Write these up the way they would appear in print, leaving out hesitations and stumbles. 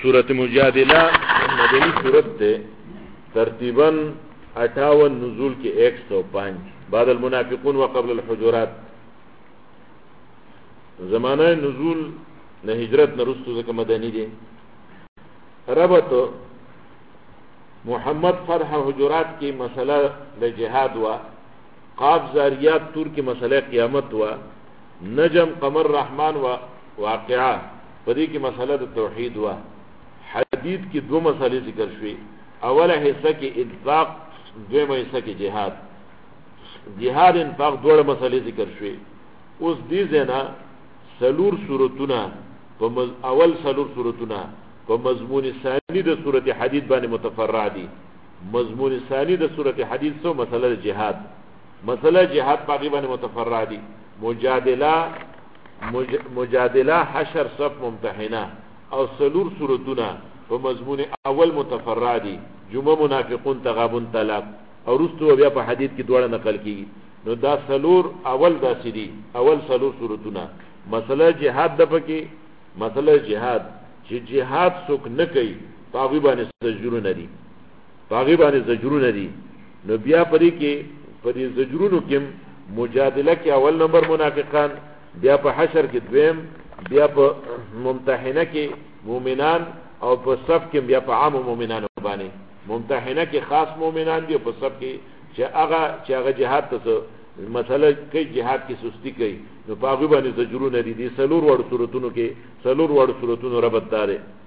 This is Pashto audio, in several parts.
سورت مجادلہ مدنی سورت تے ترتیباً 58 نزول کے 105 بعد المنافقون وقبل الحجرات. زمانہ نزول نہ ہجرت نہ رستو زکا مدنی دے. ربط محمد فتح حجرات کی مسئلہ جہاد ہوا، قاف زاریات تور کی مسئلہ قیامت ہوا، نجم قمر رحمان و واقعہ پدی کی مسئلہ توحید ہوا. حدید کی دو مسئلے ذکر شوی، اولا حصہ کی انفاق، دویم حصہ کی جہاد. جہاد انفاق دوڑ مسئلے ذکر شوی. اس دی زینا سلور صورتنا اول سلور صورتنا کو مضمون ثانی د صورت حدید باندې متفرع دی. مضمون ثانی د صورت حدید سو مسئلہ جہاد، مسئلہ جہاد باقی باندې متفرع دی. مجادلہ حشر صف ممتحنہ او سلور صورتنا په مضمون اول متفرع دی. جمعه منافقون تغابن طلاق او رستو بیا په حدید کې دوړه نقل کیږي. نو دا سلور اول داسې دی، اول سلور صورتنا مسئلہ جهاد د پکې. مسئلہ جهاد چې جهاد څوک نه کوي پاغي باندې زجرونه دي، پاغي باندې زجرونه دي. نو بیا پرې کې پرې زجرونو کې مجادله کې اول نمبر منافقان، بیا په حشر کې دویم، بیا په ممتحنه کې مؤمنان او په صف کې بیا په عام مؤمنانو باندې. ممتحنه کې خاص مؤمنان دي، په صف کې چې هغه جهاد ته مسله کوي، جهاد کې سستی کوي، نو په هغه باندې زجرونه دي. دي سلور وړ صورتونو کې سلور وړ صورتونو ربط دار.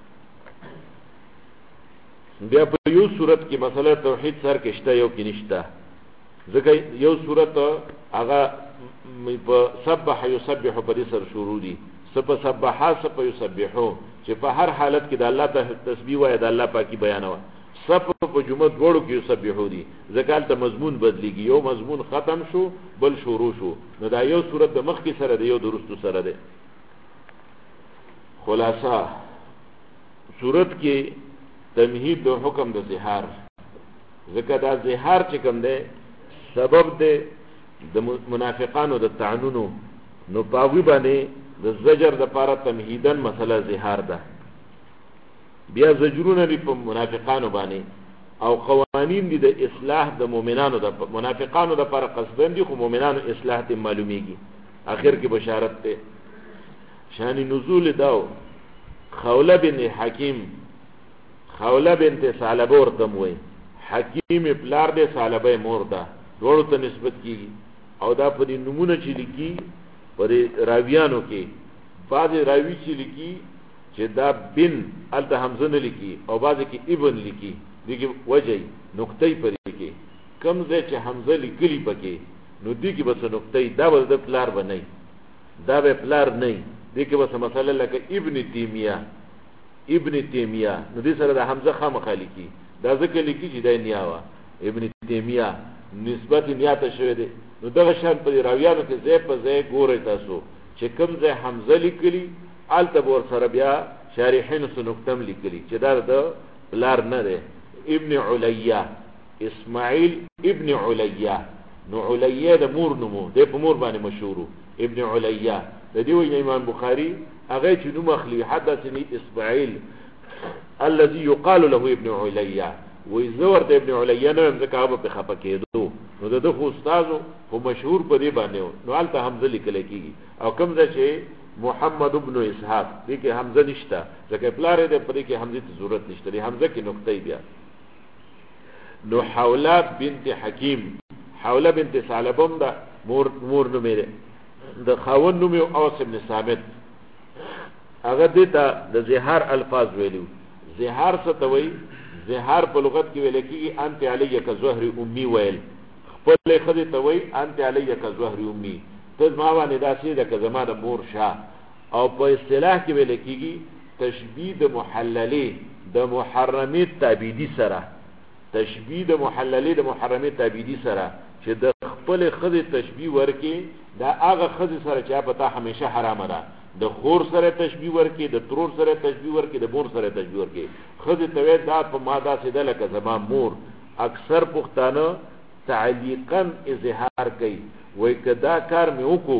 بیا په یو صورت کې مسله توحید سر کې شته، یو کې نشته. ځکه یو صورت هغه په سبح یسبح په دې سر شروع دي، سبح سبحا سبح یسبحو، چې په هر حالت کې د الله تسبیح وایي، د الله پاکي بیانوي. سب په جمعه دوړو کې یسبحو دي، ځکه ته مضمون بدلیږي، یو مضمون ختم شو بل شروع شو. نو دا یو صورت د مخ کې سره دی، یو درستو سره دی. خلاصہ صورت کې تمهید د حکم د زهار، ځکه دا زهار چې کوم دی سبب دی د منافقانو د تعنونو. نو پاوی باندې د زجر د پاره تمهیدن مسله زهار ده. بیا زجرونه دی په منافقانو باندې، او قوانین دی د اصلاح د مؤمنانو د منافقانو د لپاره قصدن دي، خو مؤمنانو اصلاح ته معلومیږي. اخر کې بشارت ته شان نزول داو. خوله بن حکیم، خوله بنت ثعلبه ورته وای، حکیم پلار دې ثعلبه مور ده، دوړو ته نسبت کیږي. او دا په دې نمونه چې لیکي پر راویانو کې بعض راوی چې لیکي چې دا بن الته حمزه نه لیکي، او بعض کې ابن لیکي. دغه وجه نقطې پرې کې کم ځای چې حمزه لیکلی پکې، نو دې کې بس نقطې دا ول د پلار بنئ، دا به پلار نه. دې کې بس مثلا لکه ابن تیمیه، ابن تیمیه، نو دې سره د حمزه خامخا لیکي. دا ځکه لیکي چې دا نیاوه ابن تیمیه نسبت نیاته شوی دی. نو دغه شان په راویانو کې ځای په ځای ګورئ تاسو چې کوم ځای حمزه لیکلی، آلته بور سره بیا شارحین سنکتم لیکلی چې دا د پلار نه دی. ابن علیہ، اسماعیل ابن علیہ. نو علیہ د مور نومو دی، په مور باندې مشهورو ابن علیہ. د دې وجه امام بخاری هغه چې نوم اخلي حدثني اسماعیل الذي يقال له ابن علیہ، وی زور د ابن علیہ نه ځکه هغه په خپه کېدو. نو د خو استادو خو مشهور په دې باندې، نو الته حمزه لیکل کېږي. او کوم ځای چې محمد ابن اسحاق دې کې حمزه نشته، ځکه پلار دې په دې کې حمزه ته ضرورت نشته، دې حمزه کې نقطې بیا. نو حوله بنت حکیم، حوله بنت ثعلبه ده مور نوم یې د خاون نوم یې اوس ابن ثابت. هغه دې ته د زهار الفاظ ویلو. زهار څه ته وایي؟ زهار په لغت کې ویل کېږي انت علیه کظهر امي ویل. خپل خدای ته وایي انت علیه کظهر امي، ته ما باندې داسې ده که زما د مور شه. او په اصطلاح کې ویل کېږي تشبیه د محللې د محرمې تعبیدی سره، تشبیه د محللې د محرمې تعبیدی سره چې د خپل خدای تشبیه ورکې دا هغه خدای سره چې پتا همیشه حرامه ده. د خور سره تشبیه ورکې، د ترور سره تشبیه ورکې، د مور سره تشبیه ورکې. خدای ته وایي دا په ما داسې ده لکه زما مور. اکثر پښتانه تعلیقاً اظهار کوي، وای که دا کار مې وکړو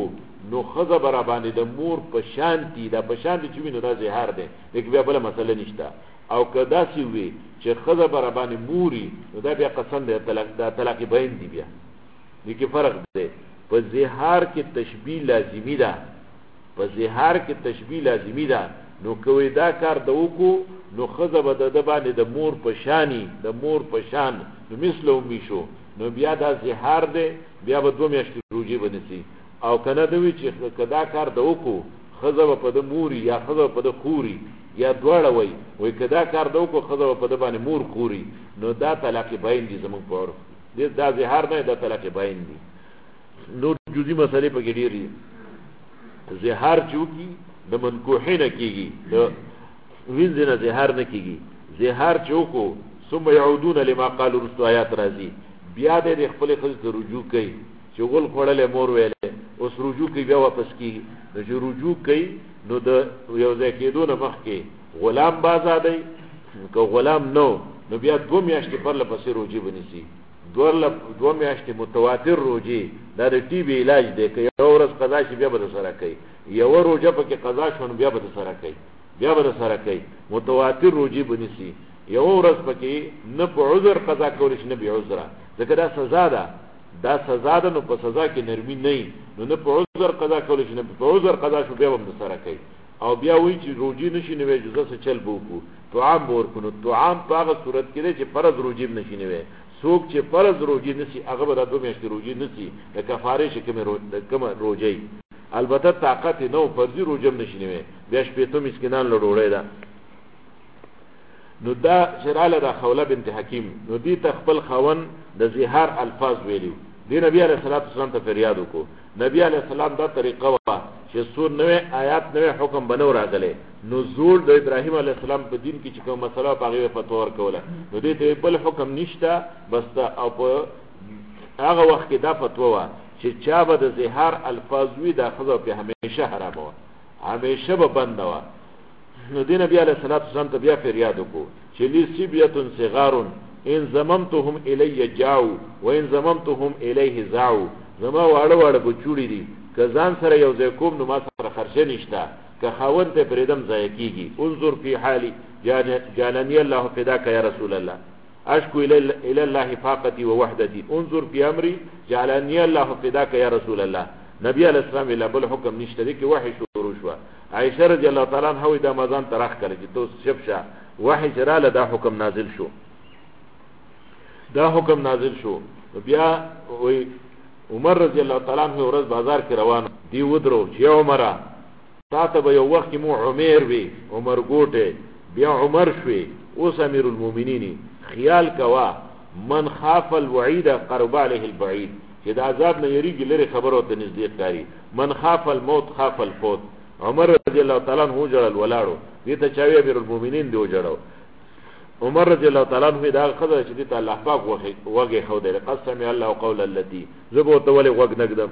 نو خزه برا باندې د مور په شانتی دا په شانتی چې وینو دا زهار دی لیکن بیا بل مسله نشته او کدا سی وی چې خزه برا باندې موري نو دا بیا قسم دی طلاق بین دی بیا دې کې فرق دی په زهار کې تشبیه لازمی ده په زهار کې تشبیه لازمی ده نو کوي دا کار د وکو نو خزه به د باندې د مور په شانی د مور په شان نو مثله میشو نو بیا دا زهار دی بیا به 2 میاشتې روزي بنسي او کنه دوی چې کدا کار د وکو خزه په د موري یا خزه په د خوري یا دواړه وای کدا کار د وکو خزه په د باندې مور خوري نو دا طلاق بین دي زمون په عرف دا زهار نه دا طلاق بین دي نو جزئی مسئله په کې ډیری زهار چوکي د منکوحین کیږي د وینځنه زهار نه کیږي زهار چوکو ثم يعودون لما قالوا رسو آیات راځي بیا د خپل خزه رجوع کوي چې غول خړلې مور ویلې اوس رجوع کوي بیا واپس کیږي نو چې رجوع کوي نو د یو ځای کېدون مخ کې غلام بازادای که غلام نو بیا 2 میاشتې پر لپسې روزي بنسي 2 میاشتې متواتر روزي دا د ټي بي علاج دی که یو ورځ قضا شي بیا به سره کوي یو روزه پکې قضا شون بیا به سره کوي متواتر روزي بنسي یو ورځ پکې نه په عذر قضا کول شي نه به عذر ځکه دا سزا ده نو په سزا کې نرمي نه په عذر قضا کول شي نه په عذر قضا شو بیا به سره کوي او بیا وی چې روزي نشي نه وي جزء څه چل بوکو طعام ورکو طعام په هغه صورت کې چې فرض روزي نشي نه وي څوک چې فرض روزي نشي هغه به د 2 میاشتې روزي نشي د کفاره شي کوم روزي البته طاقت نو فرضي روزم نشي نه وي بیا شپې ته مسکینان لړوړې ده نو دا شراله د خوله بنت حکیم نو دی تخپل خون د زهار الفاظ ویلو دی نبی علیہ الصلوۃ والسلام ته فریاد وکړو نبی علیہ السلام دا طریقه وا چې سور نوې آیات نوې حکم بنو راغله نزول د ابراهیم علیہ السلام په دین کې چې کوم مسله پاغه فتوا ورکوله نو دې ته بل حکم نشته بس دا او په هغه وخت کې دا فتوا وا چې چا به د زهار الفاظ وی دا خزو په همیشه حرام و همیشه به بند و نو دی نبی علیہ الصلوۃ والسلام ته بیا فریاد وکړو چې لسبیه صغار ان زممتهم الی جاو وان زممتهم الیه زاو زما واړه بچوړي دي که ځان سره یو ځای کوم نو ما سره خرچه نشته که خاوند ته پریدم ځای کیږي انظر فی حالی جاننی الله فداک یا رسول الله اشکو الی الله فاقتی ووحدتی انظر فی امری جاننی الله فداک یا رسول الله نبی علیہ السلام الا بل حکم نشته دي کې وحی شروع شو عائشہ رضی الله تعالی عنها د رمضان ترخ کړي چې تو شبشه وحی جراله دا حکم نازل شو بیا وی عمر رضی الله تعالی عنہ ورځ بازار کې روان دی ودرو چې عمره تاسو به یو وخت مو عمر وی عمر ګوټه بیا عمر شوي اوس امیر المؤمنین خیال کوا من خاف الوعید قرب علیه البعید چې د عذاب نه یریږي لري خبرو ته نزدیک کاری من خاف الموت خاف الفوت عمر رضی الله تعالی عنہ جړل ولاړو دې ته چاوي امیر المؤمنین دی جړو عمر رضی الله تعالی عنہ دا خبره چې د الله پاک وغه خو دې قسم الله قول التي زبو تولي وغ نقدم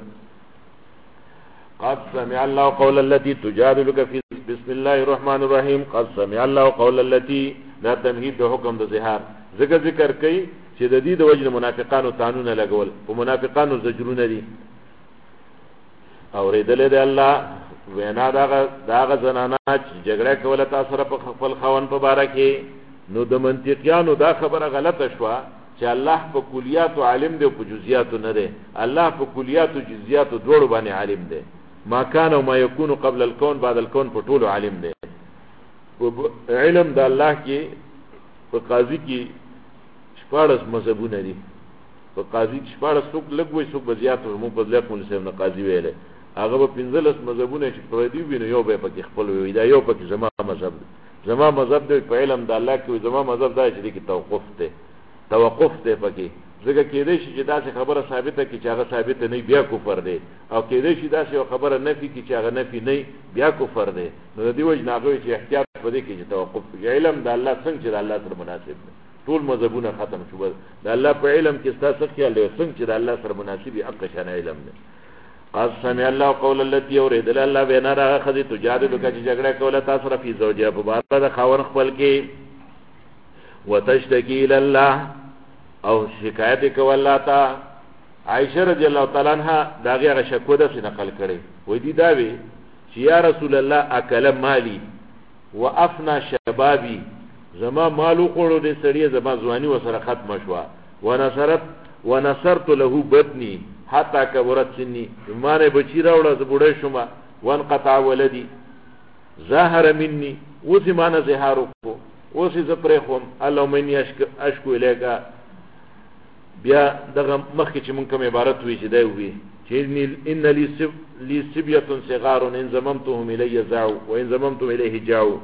قد سمع الله قول التي تجادلك في بسم الله الرحمن الرحيم قد سمع الله قول التي لا تمهيد د حکم د زهار ذکر کوي چې د دې د وجه منافقانو قانون لګول او منافقانو زجرونه دي اوریدل دي الله وینا داغه زنانا چې جګړه کوله تاسو سره په خپل خوان په باره کې نو د منطقيانو دا خبره غلطه شوه چې الله په کلیات عالم دی او په جزئیات نه دی الله په کلیات او جزئیات دوړو باندې عالم دی ما كان وما يكون قبل الكون بعد الكون په ټولو عالم دی علم د الله کې په قاضي کې شپارس مذهبونه دي په قاضي کې شپارس څوک لګوي څوک بزیات مو په ځل کې سم نه قاضي ویل هغه په 15 مذهبونه چې په دې ویني یو به پکې خپل وی دا یو پکې زما مذهب دی په علم د الله کې زما مذهب دا چې کې توقف دی پکې ځکه کېدې شي چې دا خبره ثابته کی چې هغه ثابت نه بیا کفر دی او کېدې شي دا خبره نفي کی چې هغه نفي نه بیا کفر دی نو د دې وجه ناغوي چې احتیاط پدې کې چې توقف علم د الله څنګه چې د الله سره مناسب دی ټول مذهبونه ختم شو د الله په علم کې ستاسو خیال دی څنګه چې د الله سره مناسب حق شان علم دی قد سمع الله قول التي يريد الله بنا را خذ تجادلك چې جګړه کوله تاسو را فی زوجها په بار د خاور خپل کې وتشتكي الى الله او شکایت کوي الله تا عائشه رضی الله تعالی عنها دا غیره شکوه ده نقل کړي وې دي دا وی چې یا رسول الله اکل مالی وافنا شبابی زما مالو قړو دې سړی زما ځواني وسره ختم شو ونصرت له بدني حتى كبرت سني مانه بچی راوړه ز بډای شوم وانقطع ولدي ظاهر مني وسی مانه زهار کو وسی ز پرې خوم الله مني اشکو الیکا بیا دغه مخکې چې مونږ کوم عبارت وی چې دی وی چې ان لي سبيه صغار ان زممتهم الي زعوا وان زممتم اليه جاوا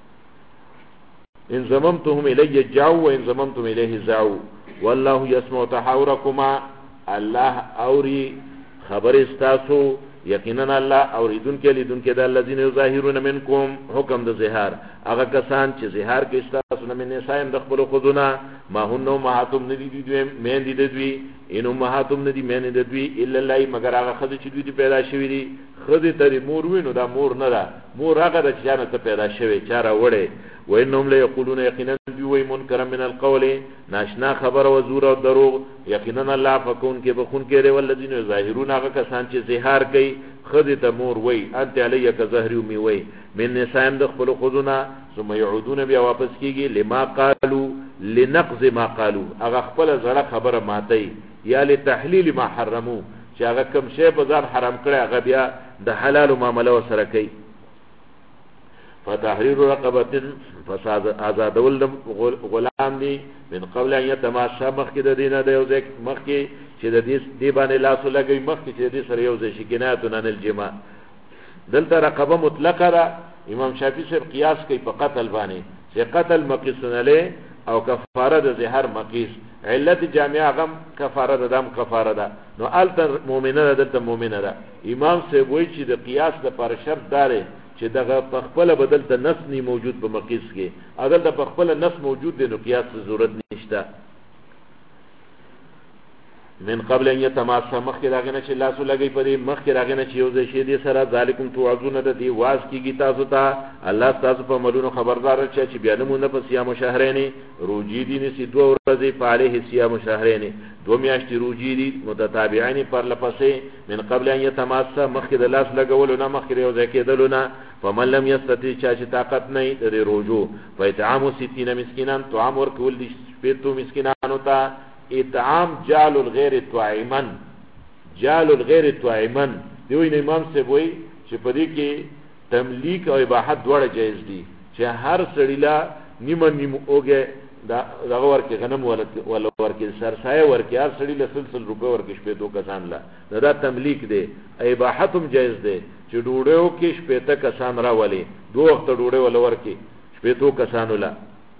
ان زممتهم الي جاوا وان زممتم اليه زعوا والله يسمع تحاوركما الله اوري خبر استاسو یقینا الله اوریدون کې لیدون کې د الذين يظاهرون منكم حکم د زهار هغه کسان چې زهار کې استاسو نه منې سایم د خپل خودونه ما هنو مهاتم ندی دوی مین دي دوی انو مهاتم ندی مین دي دوی الا الله مگر هغه خدای چې دوی پیدا شوی دي خدای ته مور وینو دا مور نه ده مور هغه د چانه ته پیدا شوی چاره وړي وانهم لا يقولون يقينا بوي منكر من القول ناشنا خبر و زور او دروغ یقینا الله فكون کې بخون کې دی ولذین ظاهرون هغه کسان چې زهار کوي خدای ته مور وای انت علیک زهر می وای من نسائم د خپل خذنا ثم يعودون بیا واپس کیږي لما قالوا لنقض ما قالوا هغه خپل زړه خبره ماتي یا لتحلیل ما حرمو چې هغه کوم شی په ځان حرام کړی هغه بیا د حلال معاملې سره کوي فتحرير رقبه فساد آزادول غلام دی من قبل ان يتماشى مخکې د دینه د یو ځای مخکې چې د دې باندې لاس لګوي مخکې چې د سره یو ځای شکنایت عن الجماع دلته رقبه مطلقه ده امام شافعي صاحب قیاس کوي په قتل باندې چې قتل مقیس علیه او کفاره د زهر مقیس علت جامعه غم کفاره ده دم کفاره ده نو الته مؤمنه ده دلته مؤمنه ده امام صاحب وایي چې د قیاس لپاره شرط داره چې دغه پخپل بدل ته نص نی موجود په مقیس کې اگر د پخپل نص موجود دی نو قیاس ضرورت نشته من قبل ان يتماسى مخکې راغنه چې لاسو لګي پرې مخکې راغنه چې یو ځای شي دي سره ذالکم توعظون د دې واز کیږي تاسو ته الله تاسو په ملونو خبردار چې بیانونه په صيام شهرين روجي دي نسي دوه ورځې په عليه صيام شهرين دو میاشتې روجي دي متتابعين پر لپسې من قبل ان يتماسى مخکې د لاس لګولو نه مخکې یو ځای کېدلونه فمن لم يستطيع چې طاقت نه د روجو فاطعام 60 مسکینان طعام ورکول دي 70 مسکینانو ته اطعام جعل الغیر طعاما جعل الغیر طعاما دوی امام سے وای چې په دې کې تملیک او اباحت دواړه جایز دي چې هر سړی لا نیمه اوګه دا ورکه غنم ولا ورکه سرسایه ورکه هر سړی له سلسل روپے ورکه شپې تو کسان لا دا تملیک دی اباحت هم جایز دی چې ډوډیو کې شپې ته کسان راولي دوه وخت ډوډۍ ولا ورکه شپې تو کسان لا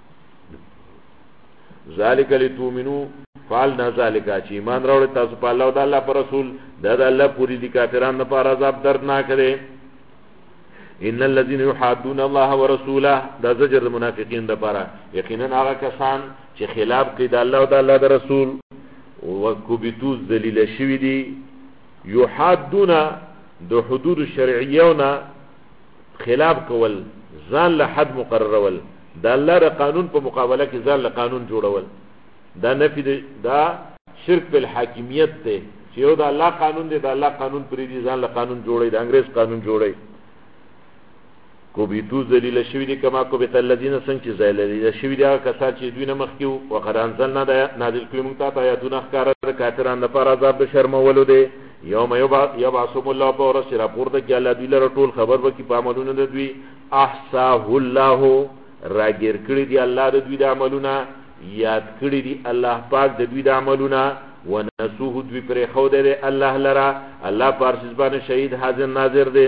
ذالک لتؤمنوا فعلنا ذالک چې ایمان راوړ تاسو په الله او د الله پر رسول دا د الله پوری دي کافرانو لپاره عذاب دردناک دی ان الذين يحادون الله ورسوله دا زجر المنافقین لپاره یقینا هغه کسان چې خلاف کوي د الله او د الله د رسول او کوبیتو ذلیل شوی دي يحادون د حدود شرعیونه خلاف کول ځان له حد مقررول د الله د قانون په مقابله کې ځان له قانون جوړول دا نفی دا شرک په حاکمیت ته چې یو د الله قانون دی د الله قانون پرې دي ځان له قانون جوړي د انګريز قانون جوړي کو بیتو ذلیل شوی دي کما کو بیت الذين څنګه چې ذلیل شوی دي هغه کسان چې دوی نه مخکیو وقران ځلنا نازل کړم ته آیاتونه ښکار کافرانو لپاره عذاب شرمولو دي یوم یبعثهم الله پر سر پورته کې الله دوی له ټول خبر وکي په عملونو د دوی احصاه الله راګر کړی دي الله د دوی د عملونه یاد کړی دي الله پاک د دوی د عملونه ونسوه دوی پر خو دې الله لرا الله پارسز باندې شهید حاضر ناظر دی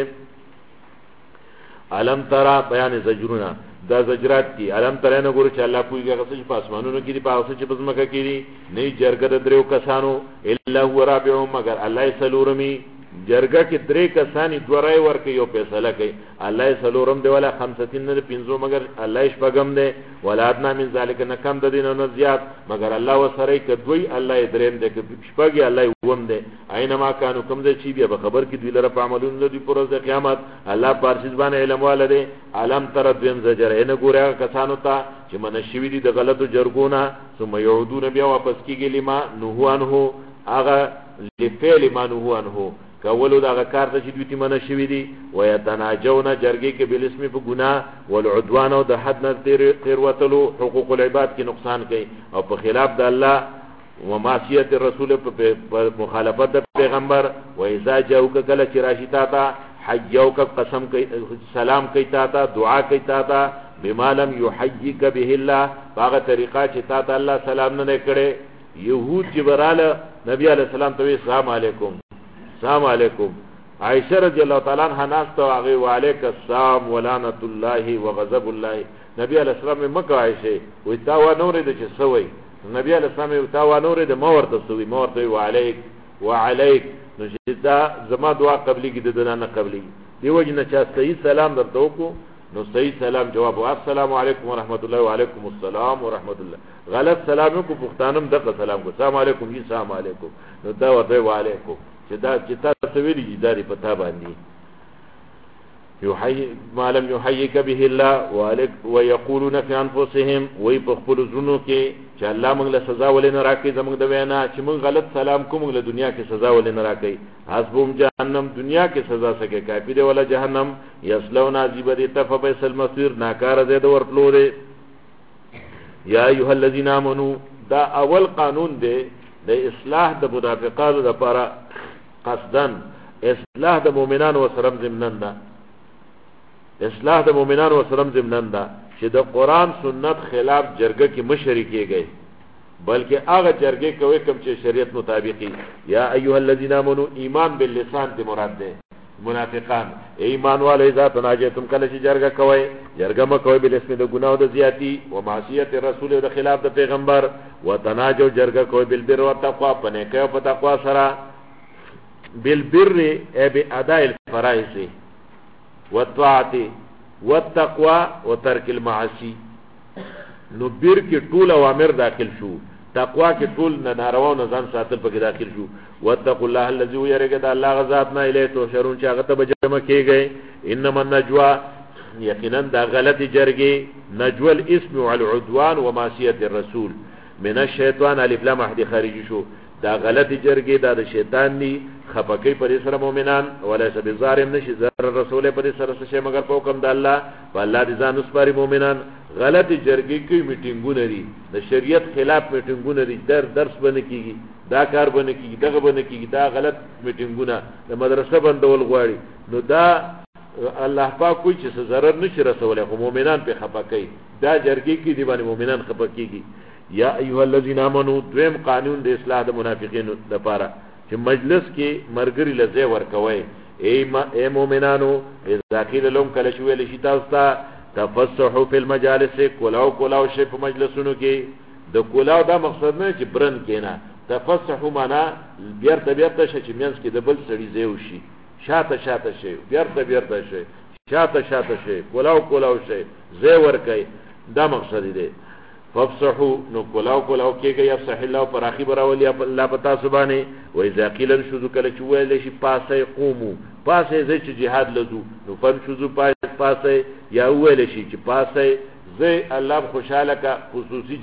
علم ترى بیان زجرنا دا زجرات کی علم ترى نه ګور چې الله کوئی هغه څه په اسمانونو کې دي په هغه څه چې په ځمکه کې دي نه جرګه د درو کسانو الا هو رابعهم مگر الله سلورمی جرګه کې درې کسانی دورای ورکه یو فیصله کوي الله سلورم دی ولا 50 نه 50 مگر الله شپغم دی ولادنا من ذلک نه کم د دین نه زیات مگر الله وسره کدوی الله دریم دی شپږی الله ووم دی اينما کانو کم دی چې بیا خبر کې دوی لره په عملونو دی پر ورځ قیامت الله پارسیز باندې علم والده علم تر دین زجر نه ګوره کسانو ته چې منشوی دي د غلطو جرګونه ثم يعودون بیا واپس کیږي لما نهو انه هغه لفعل ما نهوا عنه کولو دا کار ته چې دوی ته منع شوی دي ويتناجون جرګي کې بالاسم په ګناه والعدوان او د حد نه تیر وتلو حقوق العباد کې نقصان کوي او په خلاف د الله ومعصیت الرسول په مخالفت د پیغمبر و اذا جاءوك کله چې راشي تا ته حيوك قسم کوي سلام کوي تا ته دعا کوي تا ته بما لم يحييك به الله هغه طریقه چې تا ته الله سلام نه کړي يهود جبراله نبی علیہ السلام ته السلام علیکم السلام علیکم عائشہ رضی اللہ تعالی عنها ناس تو هغه وعلیک السلام ولعنت الله وغضب الله نبی علیہ السلام مکه عائشہ وی تا و نور دې چې سوی نبی علیہ السلام تا و نور دې مور ته سوی مور ته وعلیک وعلیک نو چې دا زما دعا قبلی کې د دنه قبلی دیو جن چې صحیح سلام درته وکړو نو صحیح سلام جواب السلام علیکم ورحمت الله وعلیکم السلام ورحمت الله غلط سلام کو پښتانم دغه سلام کو السلام علیکم جی السلام علیکم نو دا ورته وعلیکم چې دا چې تاسو ویلي دي داري پتا باندې یحیی ما لم یحییک به الله وعلیک ويقولون فی انفسهم وی په خپل زونو کې چې الله موږ له سزا ولې نه راکړي زموږ د وینا چې موږ غلط سلام کوم له دنیا کې سزا ولې نه راکړي حسبهم جهنم دنیا کې سزا سکے کافر ولا جهنم یصلون عذاب تفبئس المصير ناکار زید ورتلو دے یا ایها الذین آمنوا دا اول قانون دی د اصلاح د منافقانو لپاره قصدن اصلاح د مؤمنانو و سلام ضمنن دا اصلاح د مؤمنانو و سلام ضمنن دا چې د قران سنت خلاف جرګه کې مشرکیږي بلکې هغه جرګه کوي کوم چې شریعت مطابقي یا ایها الذین آمنوا ایمان باللسان ته مراد ده منافقان ایمان والے ذات ناجتم کله چې جرګه کوي جرګه ما کوي بل اسم د ګناو د زیاتی او معصیت رسول د خلاف د پیغمبر وتناجو جرګه کوي بل بر او تقوا پنه کوي په تقوا سره بالبر ای باداء الفرائض والطاعه والتقوى وترك المعاصي نو بیر کې ټول اوامر داخل شو تقوا کې ټول ناروا نه ځان ساتل پکې داخل شو واتقوا الله الذي يرجى الله غذات نه الیه تو شرون چې هغه ته بجمع کېږي انما النجوا یقینا دا غلط جرګي نجوا الاسم والعدوان ومعصيه الرسول من الشیطان الف لام حد خارج شو دا غلط جرګي دا د شیطان دی خپکی پر سره مؤمنان وليس بظالم نشي زر رسول پر سره څه مگر په حکم د الله والله دي ځان وسپاري مؤمنان غلط جرګي کوي میټینګونه دي د شریعت خلاف میټینګونه دي درس باندې کیږي دا کار باندې کیږي دغه باندې کیږي دا غلط میټینګونه د مدرسې بندول غواړي نو دا الله پاک کوئی چې ضرر نشي رسولای خو مؤمنان په خپکی دا جرګي کې دي باندې مؤمنان خپکیږي یا ایها الذین آمنوا دویم قانون د اصلاح د منافقین لپاره چې مجلس کې مرګري لزه ورکوي ای مؤمنانو اذا قیل لهم کله شو ویل شي تاسو ته تفسحوا فی المجالس کلاو شي په مجلسونو کې د کلاو دا مقصد نه چې برن کینا تفسحوا معنا بیرته شي چې مینس کې د بل سړي زیو شي شاته شي بیرته شي شاته شي کلاو شي زی ورکي دا مقصد دی فافصحوا نو کلاو کېږي یفصح الله پر اخی براولي الله پتا سبحانه و اذا قیل شذو کله چې ویل شي پاسه قومو پاسه زې چې jihad لزو نو فن شذو پاسه یا ویل شي چې پاسه زې الله خوشاله کا خصوصي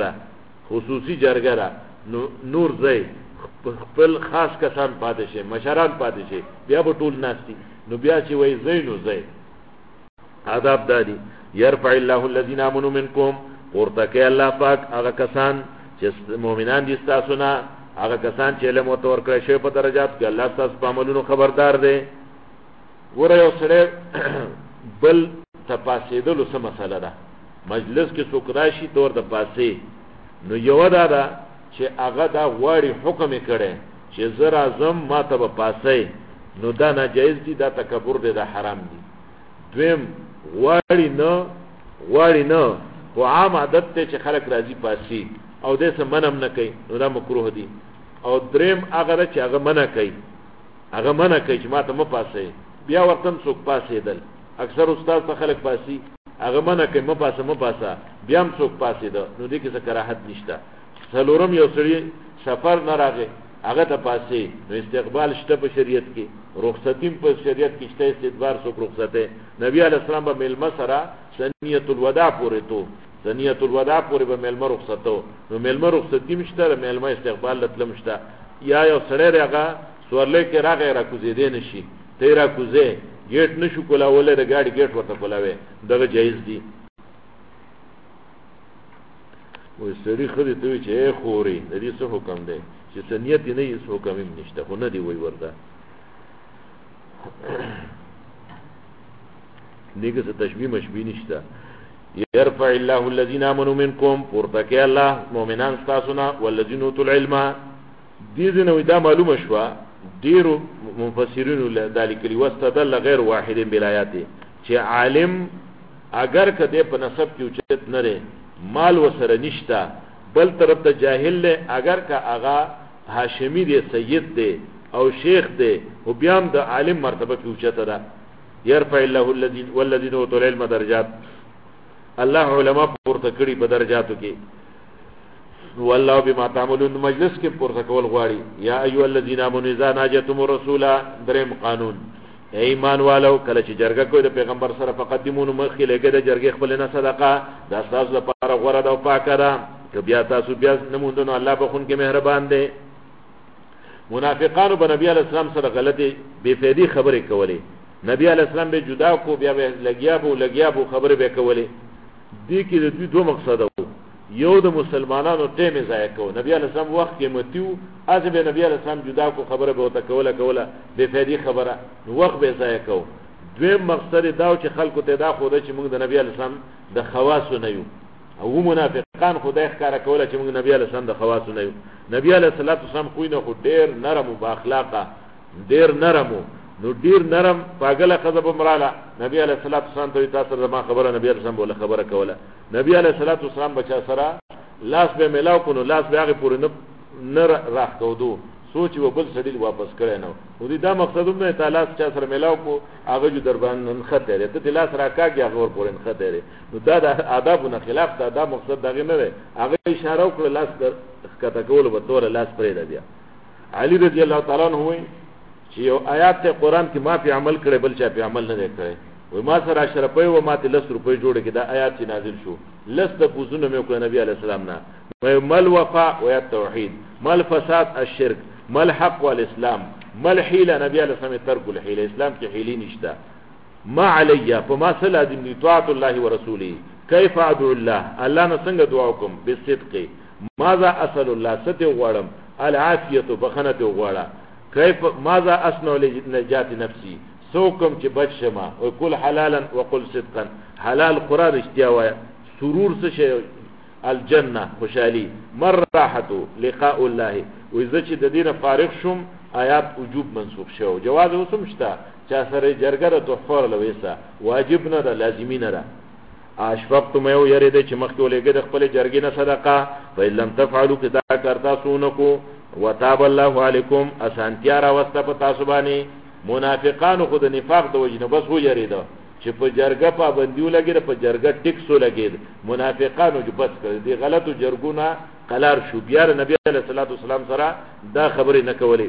جرګه ده نو نور زې خپل خاص کسان پاتې شي مشران پاتې شي بیا په ټول ناشتي نو بیا چې وای زې آداب دادی يرفع الله الذين امنوا منكم ورتکه الله پاک هغه کسان چې مؤمنان دي تاسو نه هغه کسان چې علم او تور کړی شی په درجات کې الله تاسو په عملونو خبردار دی ګوره یو سره بل تفاسیدلو څه مسله ده مجلس کې څوک راشي تور د پاسې نو یو دا چې هغه دا غواړي حکم کړي چې زر اعظم ما ته په پاسې نو دا ناجیز دي دا تکبر دی دا حرام دي دویم غواړي نه خو عام عادت ته چې خلک راځي پاسي او دې څه منم نه کوي نو دا مکروه دي او دریم هغه چې هغه منع کوي چې ماته م پاسه بیا ورتم څوک پاسې دل اکثر استاد ته خلک پاسي هغه منع کوي م پاسه بیا هم څوک پاسې ده نو دې کې څه کراهت نشته څلورم یو سړي سفر نه راغی هغه ته پاسې نو استقبال شته په شریعت کې رخصتیم په شریعت کې شته استدبار څوک رخصته نبی علی السلام په ملما سره سنیت الوداع پورې به ملما رخصتو نو ملما رخصتیم شته ملما استقبال لتلم شته یا یو سړی هغه سورلې کې راغی را کوزیدې نشي ته را کوزې ګیټ نشو کولاولې د ګاډي ګیټ ورته کولاوي دغه جایز دي وې سړي خدي ته چې خوري د دې څه حکم دی چې سنیت نه یې څه حکم نشته خو نه دی وای ورته دغه څه تشبیه مشبیه نشته يرفع الله الذين آمنوا منكم ورتك الله مؤمنان تاسونا والذين اوتوا العلم دې نو دا معلومه شو ډیرو مفسرین ذلک واستدل غیر واحد بالآیات چې عالم اگر کده په نسب کې اوچت نه لري مال وسره نشتا بل طرف ته جاهل له اگر کا اغا هاشمی دی سید دی او شیخ دی او بیام د عالم مرتبه کې اوچت ده يرفع الله الذين والذين اوتوا العلم درجات الله علماء پورته کړي په درجاتو کې والله بما تعملون مجلس کې پورته کول غواړي یا ایو الذین آمنوا اذا ناجتم الرسول درم قانون ایمان والو کله چې جرګه کوي د پیغمبر سره فقدمون مخکې لګي د جرګې خپل نه صدقه دا تاسو لپاره غوړه ده او پاکه ده که بیا تاسو بیا نمونځنو الله بخون کې مهربان دی منافقانو په نبی علیہ السلام سره غلطي بے فائدې خبرې کولې نبی علیہ السلام به جدا کو بیا به لګیا بو خبرې به کولې دې کې د دوه مقصد وو یو د مسلمانانو ټیم ضایع کو نبی علیہ السلام وخت کې متیو از به نبی علیہ السلام جدا کو خبره به وته کوله بے فائدې خبره وخت به ضایع کو دویم مقصد دا چې خلکو ته دا خوده چې موږ د نبی علیہ السلام د خواص نه یو او منافقان خدای ښکارا کوله چې موږ نبی علیہ السلام د خواص نه یو نبی علیہ السلام خو نه خو ډیر نرم او باخلاقه ډیر نرم نو ډیر نرم پاگله خزب مراله نبی علیہ السلام ته تاسو ما خبره نبی علیہ السلام بوله خبره کوله نبی علیہ السلام بچا سره لاس به ملاو کو نو لاس به هغه پورې نه راخ کودو سوچ و بل سړي واپس کړي نو ودي دا مقصدوم نه تعالی چا سره ملاو کو هغه جو دربان خطر ته لاس راکاږي هغه ور پورې خطر نو دا د آدابونو خلاف دا مقصد دغه نه دی هغه اشاره وکړه لاس در کته کول به تور لاس پرې دی علی رضی الله تعالی عنہ وایي چې یو آیات ته قران کې ما په عمل کړي بل چا په عمل نه کړي وای ما سره 10 روپۍ و ما ته 10 روپۍ جوړ کې دا آیات چې نازل شو لست پوزونه مې کړ نبی علیہ السلام نه وای مل وفا و التوحید مل فساد الشرك مل حق والاسلام مل حیله نبی علیہ السلام ترک الحیله اسلام کې حیلی نشته ما علی فما صلى دین طاعت الله ورسوله کیف ادعو الله الله نه څنګه دعا وکم بالصدق ماذا اسال الله ست غوړم العافیه بخنه غوړه كيف ماذا أصنع لنجاة نفسي سوكم بچ شما وقل حلالا وقل صدقا حلال قرار اشتياوه سرور سشي الجنة خوشالي مر راحته لقاء الله وإذا چه دين فارغ شم آيات وجوب منسوخ شو جواز وسم شتا چا سر جرگر تحفار لویسا واجب ندا لازمی ندا اشفقتم یو یریده چه مخیو لگه دخپل جرگی صدقه فإن لم تفعلوا کدا کرتا سونکو وتاب الله علیکم اسانتیا را واسطه په تاسو باندې منافقانو خود نفاق د وجنه بس هو یریدا چې په جرګه پابندیو لګید په جرګه ټیکسو لګید منافقانو جو بس کړ دي غلطو جرګونه قلار شو بیا نبی علیہ الصلوۃ والسلام سره دا خبرې نه کولې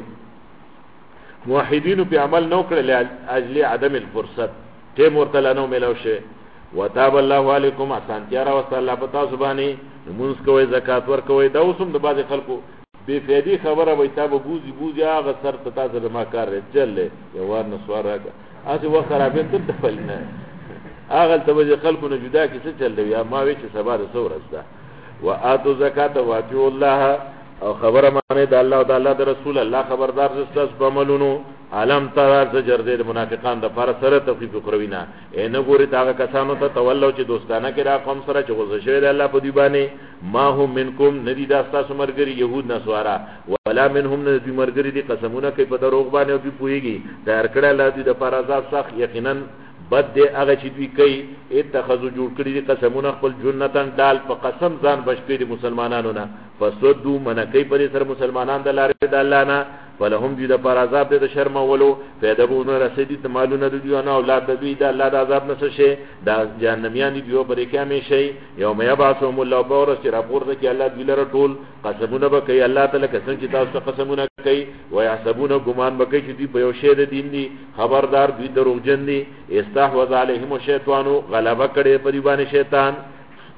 موحدین په عمل نو کړل اجل عدم الفرصت ته مرتلا نو ملو شه وتاب الله علیکم اسانتیا را واسطه الله په تاسو باندې موږ کوی زکات ور کوی دا اوسم د باز خلکو بے فیدی خبره وای تا به بوزي هغه سر ته تاسو ما کار چلې یو ور نو سوار راځه اته و خرابې ته تفلنه هغه ته به خلکو نه جدا کی څه چل دی یا ما وی چې سبا د سورسته واتو زکات واتو الله او خبره معنی د الله او د الله د رسول الله خبردار زستاس په عملونو عالم تر زجر دې منافقان د فار سره تفیف کروینا ان ګوري تا کسانو ته تولو چې دوستانه کې را قوم سره چې غوښه شوی د الله په دی باندې ما هم منکم ندی داستا سمرګری يهود نسوارا ولا منهم ندی مرګری دي قسمونه کوي په دروغ باندې او دی پويږي دا کړه الله دې د فار عذاب سخت یقینا بد دې هغه چې دوی کوي اتخذو جوړ کړی دي قسمونه خپل جنتان دال په قسم ځان بچی دي مسلمانانو نه فسدو منکې پر سر مسلمانان د لارې د الله نه ولهم دې د پر عذاب د شرم ولو فیدبون رسیدي تمالونه د دوی نه اولاد د دوی د الله د عذاب نه شي دا جهنميان دي یو پر کې همي شي یوم یبعثهم الله بورس چې راپور ده کې الله دې لره ټول قسمونه به کوي الله تعالی قسم چې تاسو قسمونه کوي ويحسبون ګمان به کوي چې دوی په یو شی د دین دي خبردار دوی دروغجن دي استحوذ عليهم الشیطان غلبه کړي په دی باندې شیطان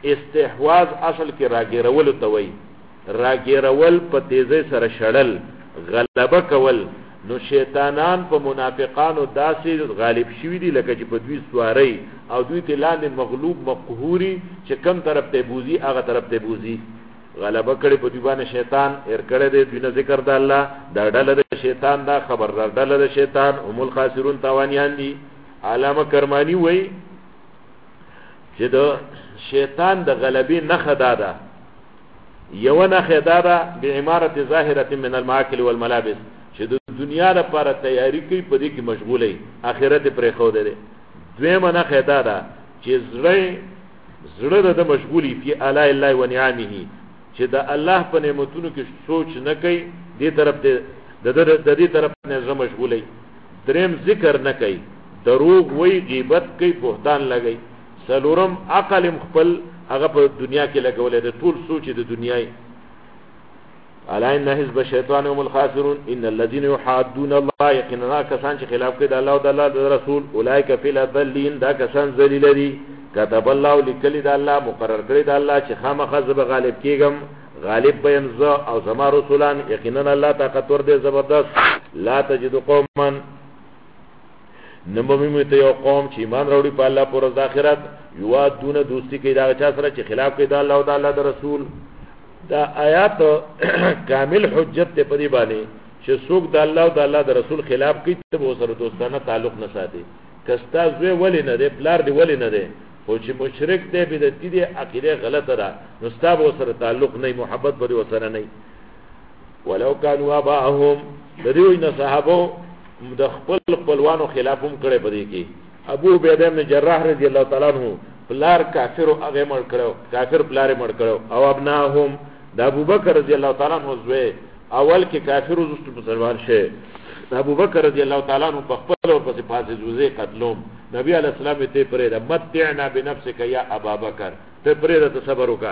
استحواذ اصل کې راګیرول توي راګیرول په تیزه سره شړل غلبه کول نو شیطانان په منافقانو داسې غالب شوي دي لکه چې په دوی سواری او دوی ته لاندې مغلوب مقهوري چې کم طرف ته بوزي هغه طرف ته بوزي غلبه کړي په دوی باندې شیطان هر کړي دي دوی نه ذکر د الله دا ډله د شیطان دا خبردار ډله د شیطان هم الخاسرون تاوانیان دي علامه کرمانی وای چې د شیطان د غلبې نخ دادا یو نخ دادا بعمارت ظاهره من الماکل والملابس چې د دنیا لپاره تیاری کوي په دې کې مشغولې آخرت پرې خو ده دویمه نخ دادا چې زړه د مشغولي په اعلی الله و نعمه چې د الله په نعمتونو کې سوچ نه کوي دې طرف ته د دې طرف نه زړه مشغولې دریم ذکر نه کوي دروغ وای غیبت کوي بهتان لګي سلورم عقل خپل هغه په دنیا کې لګولې د ټول سوچ د دنیاي الا ان حزب الشیطان هم الخاسرون ان الذين يحادون الله يقينا کسان چې خلاف کوي د الله او د الله د رسول اولئک فی الاضلین دا کسان ذلیل دي كتب الله لكل د الله مقرر کړی د الله چې خامخا زب غالب کیږم غالب بیم ز او زما رسولان یقینا الله طاقتور دی زبردست لا تجد قوما نمبمی ته یو قوم چې ایمان راوړي په الله پر ورځ د آخرت یوادونه دوستی کوي دا چا سره چې خلاف کوي د الله او د الله د رسول دا آیات کامل حجت ته پدی باندې چې څوک د الله او د الله د رسول خلاف کوي ته به سره دوستانه تعلق نه ساتي کستا زوی ولی نه دی پلار دی ولی نه دی خو چې مشرک دی بدعتي دی عقیده غلطه ده نو ستا به سره تعلق نه محبت به سره نه ولو كانوا اباهم د دوی نه صحابه د خپل خپلوانو خلاف هم کړي پدې کې ابو عبیده بن جراح رضی الله تعالی عنہ پلار کافر هغه مړ کړو کافر پلار مړ کړو او ابناهم د ابو بکر رضی الله تعالی عنہ زوی اول کې کافر او مسلمان شه ابو بکر رضی الله تعالی عنہ په خپل او په پاسه زوزه قتلوم نبی علیہ السلام ته پرې د متعنا بنفسک یا ابا بکر ته پرې د صبر وکا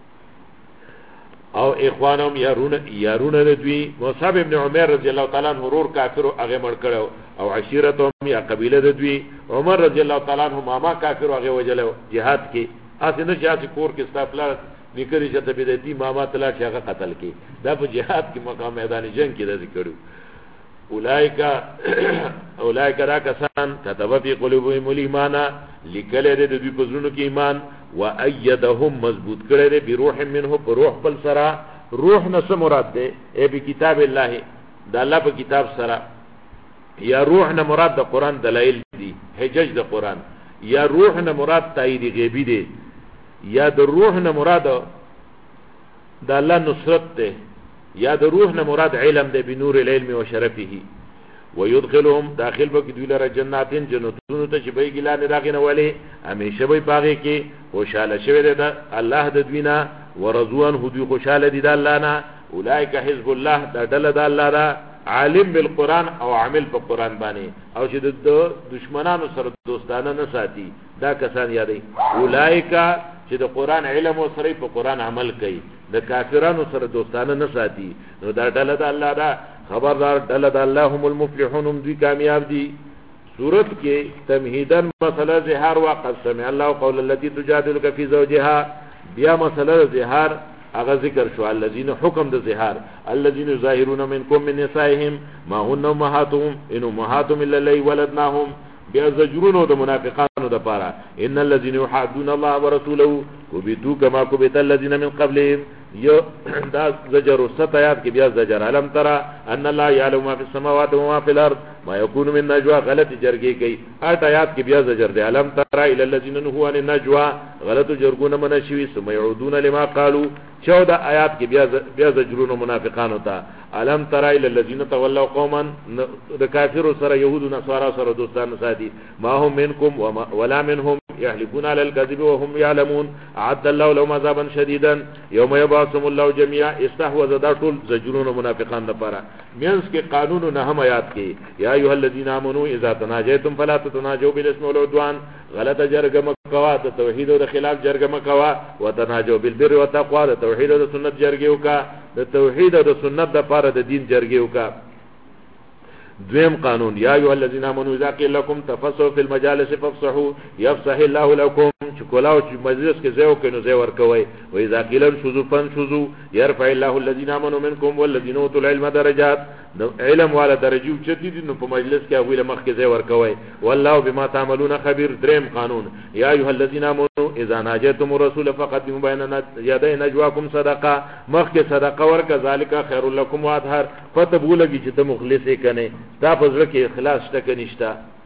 او اخوانهم یارون دوی مصعب ابن عمر رضی الله تعالی عنہ ورور کافر هغه مړ کړو او عشیرتهم یا قبیله دوی عمر رضی الله تعالی عنہ ماما کافر هغه وجلو jihad کې اسنه چې کور کې استفلار نکړي چې بدعتي ماما تلا چې هغه قتل کې دا په jihad کې مقام میدان جنگ کې ذکر اولئک را کسان كتب في قلوبهم الايمان لکل دې دوی په زړونو کې ایمان وأيدهم مضبوط کړي دې بروح منه په روح بل سره روح نه څه مراد ده ای په کتاب الله د الله په کتاب سره یا روح نه مراد د قران دلایل دي حجج د قران یا روح نه مراد تایید غیبی دي یا د روح نه مراد د الله نصرت ده یا د روح نه مراد علم ده بنور العلم و شرفه ويدخلهم داخل بک دوی لره جناتین جنتونو ته چې به ګلانه راغنه ولی همیشه به پاږي کې خوشاله شوی ده الله د دوینا ورضوان هدي خوشاله دي د الله نه اولئک حزب الله د دل د الله را عالم بالقران او عامل په قران باندې او چې د دشمنانو سره دوستانه نه ساتي دا کسان یادي اولئک چې د قران علم او سره په قران عمل کوي د کافرانو سره دوستانه نه ساتي نو دا ډله د الله دا خبردار ډله د الله هم المفلحون هم دوی کامیاب دي سورت کې تمهیدن مسله زهار وقد سمع الله قول التي تجادلك في زوجها بیا مسله زهار هغه ذکر شو الذين حکم د زهار الذين ظاهرون منكم من نسائهم ما هن امهاتهم ان امهاتهم الا اللي ولدناهم بیا زجرونو د منافقانو د پاره ان الذين يحادون الله ورسوله كبتوا كما كبت الذين من قبلهم یو دا زجر ست آیات کې بیا زجر علم ترى ان الله يعلم ما في السماوات وما في الارض ما يكون من نجوى غلط جرګي کوي اټ آیات کې بیا زجر دی علم ترى الى الذين نهوا عن النجوى غلط جرګونه منشوي ثم يعودون لما قالوا 14 آیات کې بیا زجرونو منافقانو ته علم ترى الى الذين تولوا قوما د کافرو سره يهود او نصارا سره دوستان ساتي ما هم منكم ولا منهم يحلفون على الكذب وهم يعلمون اعد الله لهم عذابا شديدا يوم يبعثهم الله جميعا استحوذ دا ټول زجرون منافقان لپاره مینس کې قانون نه هم آیات کې یا ایها الذين امنوا اذا تناجيتم فلا تتناجوا بالاسم والعدوان غلط جرګه مکوا د توحید او د خلاف جرګه مکوا وتناجوا بالبر والتقوى د توحید او د سنت جرګه وکا د توحید او د سنت د لپاره د دین جرګه وکا دویم قانون یا ایها الذین آمنوا اذا قیل لكم تفسحوا في المجالس فافسحوا يفسح الله لكم چې کولاو چې مجلس کې ځای وکړي نو ځای ورکوي و اذا قیل انشزوا فانشزوا يرفع الله الذين آمنوا منكم والذين اوتوا العلم درجات علم والا درجو چتی دي نو په مجلس کې هغه مخ کې ځای ورکوي والله بما تعملون خبير دریم قانون یا ایها الذين آمنوا اذا ناجيتم الرسول فقدموا بين يدي نجواكم صدقه مخ کې صدقه ورکا ذالک خير لكم واطهر فتبو لګي چې ته مخلص یې کنه تا په ځکه اخلاص تک نشتا